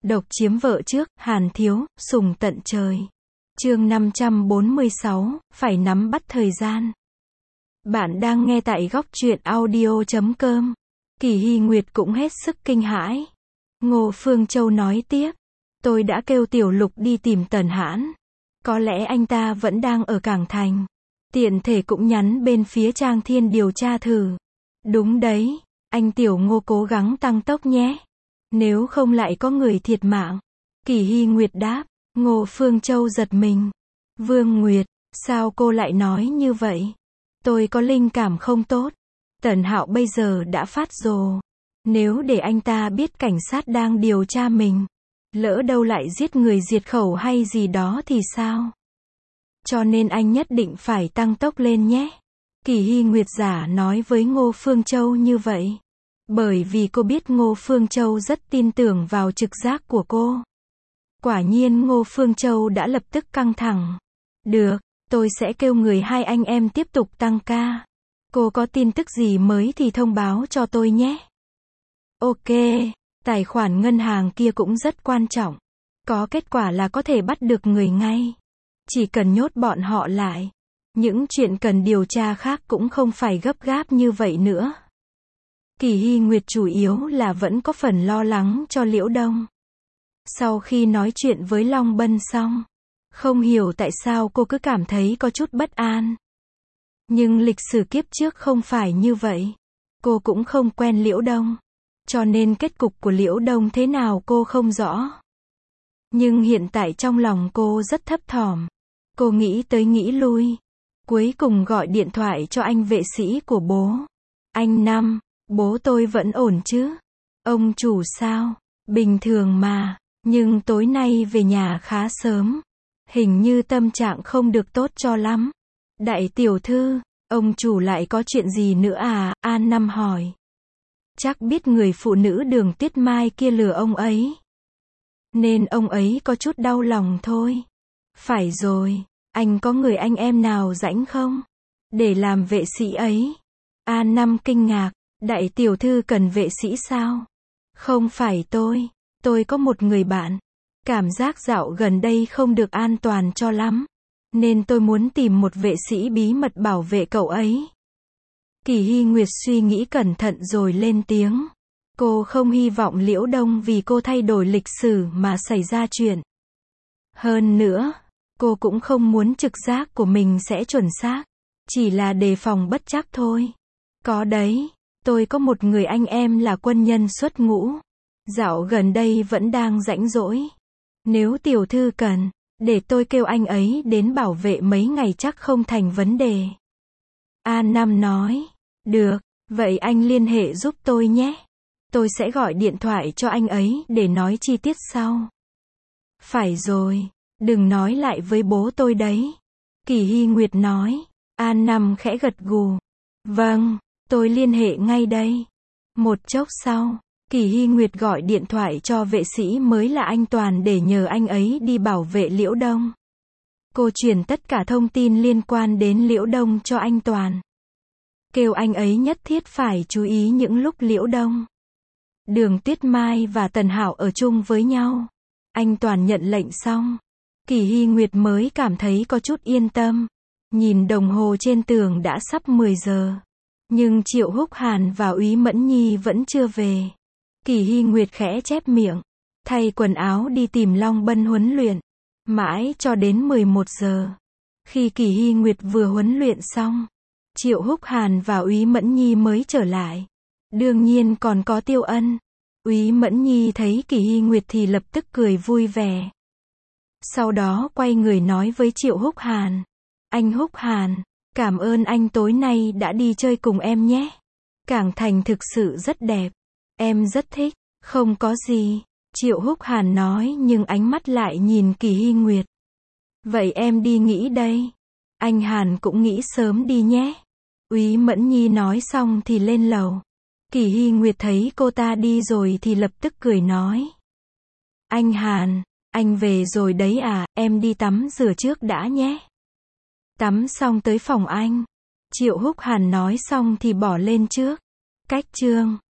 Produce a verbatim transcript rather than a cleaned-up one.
Độc chiếm vợ trước, Hàn Thiếu, sùng tận trời. Chương năm trăm bốn mươi sáu, phải nắm bắt thời gian. Bạn đang nghe tại góc truyện audio chấm com. Kỳ Hy Nguyệt cũng hết sức kinh hãi. Ngô Phương Châu nói tiếp, tôi đã kêu Tiểu Lục đi tìm Tần Hãn. Có lẽ anh ta vẫn đang ở Cảng Thành. Tiện thể cũng nhắn bên phía Trang Thiên điều tra thử. Đúng đấy, anh Tiểu Ngô cố gắng tăng tốc nhé. Nếu không lại có người thiệt mạng. Kỳ Hy Nguyệt đáp. Ngô Phương Châu giật mình. Vương Nguyệt, sao cô lại nói như vậy? Tôi có linh cảm không tốt. Tần Hạo bây giờ đã phát rồ. Nếu để anh ta biết cảnh sát đang điều tra mình, lỡ đâu lại giết người diệt khẩu hay gì đó thì sao? Cho nên anh nhất định phải tăng tốc lên nhé. Kỳ Hy Nguyệt giả nói với Ngô Phương Châu như vậy. Bởi vì cô biết Ngô Phương Châu rất tin tưởng vào trực giác của cô. Quả nhiên Ngô Phương Châu đã lập tức căng thẳng. Được, tôi sẽ kêu người hai anh em tiếp tục tăng ca. Cô có tin tức gì mới thì thông báo cho tôi nhé. Ok, tài khoản ngân hàng kia cũng rất quan trọng. Có kết quả là có thể bắt được người ngay. Chỉ cần nhốt bọn họ lại. Những chuyện cần điều tra khác cũng không phải gấp gáp như vậy nữa. Kỳ Hy Nguyệt chủ yếu là vẫn có phần lo lắng cho Liễu Đông. Sau khi nói chuyện với Long Bân xong, không hiểu tại sao cô cứ cảm thấy có chút bất an. Nhưng lịch sử kiếp trước không phải như vậy. Cô cũng không quen Liễu Đông. Cho nên kết cục của Liễu Đông thế nào cô không rõ. Nhưng hiện tại trong lòng cô rất thấp thỏm. Cô nghĩ tới nghĩ lui. Cuối cùng gọi điện thoại cho anh vệ sĩ của bố. Anh Năm, bố tôi vẫn ổn chứ? Ông chủ sao? Bình thường mà. Nhưng tối nay về nhà khá sớm. Hình như tâm trạng không được tốt cho lắm. Đại tiểu thư, ông chủ lại có chuyện gì nữa à? An Năm hỏi. Chắc biết người phụ nữ Đường Tuyết Mai kia lừa ông ấy. Nên ông ấy có chút đau lòng thôi. Phải rồi, anh có người anh em nào rảnh không? Để làm vệ sĩ ấy. An Năm kinh ngạc, đại tiểu thư cần vệ sĩ sao? Không phải tôi, tôi có một người bạn. Cảm giác dạo gần đây không được an toàn cho lắm. Nên tôi muốn tìm một vệ sĩ bí mật bảo vệ cậu ấy. Kỳ Hy Nguyệt suy nghĩ cẩn thận rồi lên tiếng. Cô không hy vọng Liễu Đông vì cô thay đổi lịch sử mà xảy ra chuyện. Hơn nữa, cô cũng không muốn trực giác của mình sẽ chuẩn xác. Chỉ là đề phòng bất trắc thôi. Có đấy, tôi có một người anh em là quân nhân xuất ngũ. Dạo gần đây vẫn đang rãnh rỗi. Nếu tiểu thư cần, để tôi kêu anh ấy đến bảo vệ mấy ngày chắc không thành vấn đề. An Năm nói. Được, vậy anh liên hệ giúp tôi nhé. Tôi sẽ gọi điện thoại cho anh ấy để nói chi tiết sau. Phải rồi, đừng nói lại với bố tôi đấy. Kỳ Hy Nguyệt nói. An Năm khẽ gật gù. Vâng, tôi liên hệ ngay đây. Một chốc sau, Kỳ Hy Nguyệt gọi điện thoại cho vệ sĩ mới là anh Toàn để nhờ anh ấy đi bảo vệ Liễu Đông. Cô truyền tất cả thông tin liên quan đến Liễu Đông cho anh Toàn. Kêu anh ấy nhất thiết phải chú ý những lúc Liễu Đông, Đường Tuyết Mai và Tần Hạo ở chung với nhau. Anh Toàn nhận lệnh xong. Kỳ Hy Nguyệt mới cảm thấy có chút yên tâm. Nhìn đồng hồ trên tường đã sắp mười giờ. Nhưng Triệu Húc Hàn và Úy Mẫn Nhi vẫn chưa về. Kỳ Hy Nguyệt khẽ chép miệng. Thay quần áo đi tìm Long Bân huấn luyện. Mãi cho đến mười một giờ. Khi Kỳ Hy Nguyệt vừa huấn luyện xong, Triệu Húc Hàn và Úy Mẫn Nhi mới trở lại. Đương nhiên còn có Tiêu Ân. Úy Mẫn Nhi thấy Kỳ Hy Nguyệt thì lập tức cười vui vẻ. Sau đó quay người nói với Triệu Húc Hàn. Anh Húc Hàn, cảm ơn anh tối nay đã đi chơi cùng em nhé. Cảng Thành thực sự rất đẹp. Em rất thích. Không có gì. Triệu Húc Hàn nói nhưng ánh mắt lại nhìn Kỳ Hy Nguyệt. Vậy em đi nghỉ đây. Anh Hàn cũng nghỉ sớm đi nhé. Úy Mẫn Nhi nói xong thì lên lầu. Kỳ Hy Nguyệt thấy cô ta đi rồi thì lập tức cười nói. Anh Hàn, anh về rồi đấy à, em đi tắm rửa trước đã nhé. Tắm xong tới phòng anh. Triệu Húc Hàn nói xong thì bỏ lên trước. Cách chương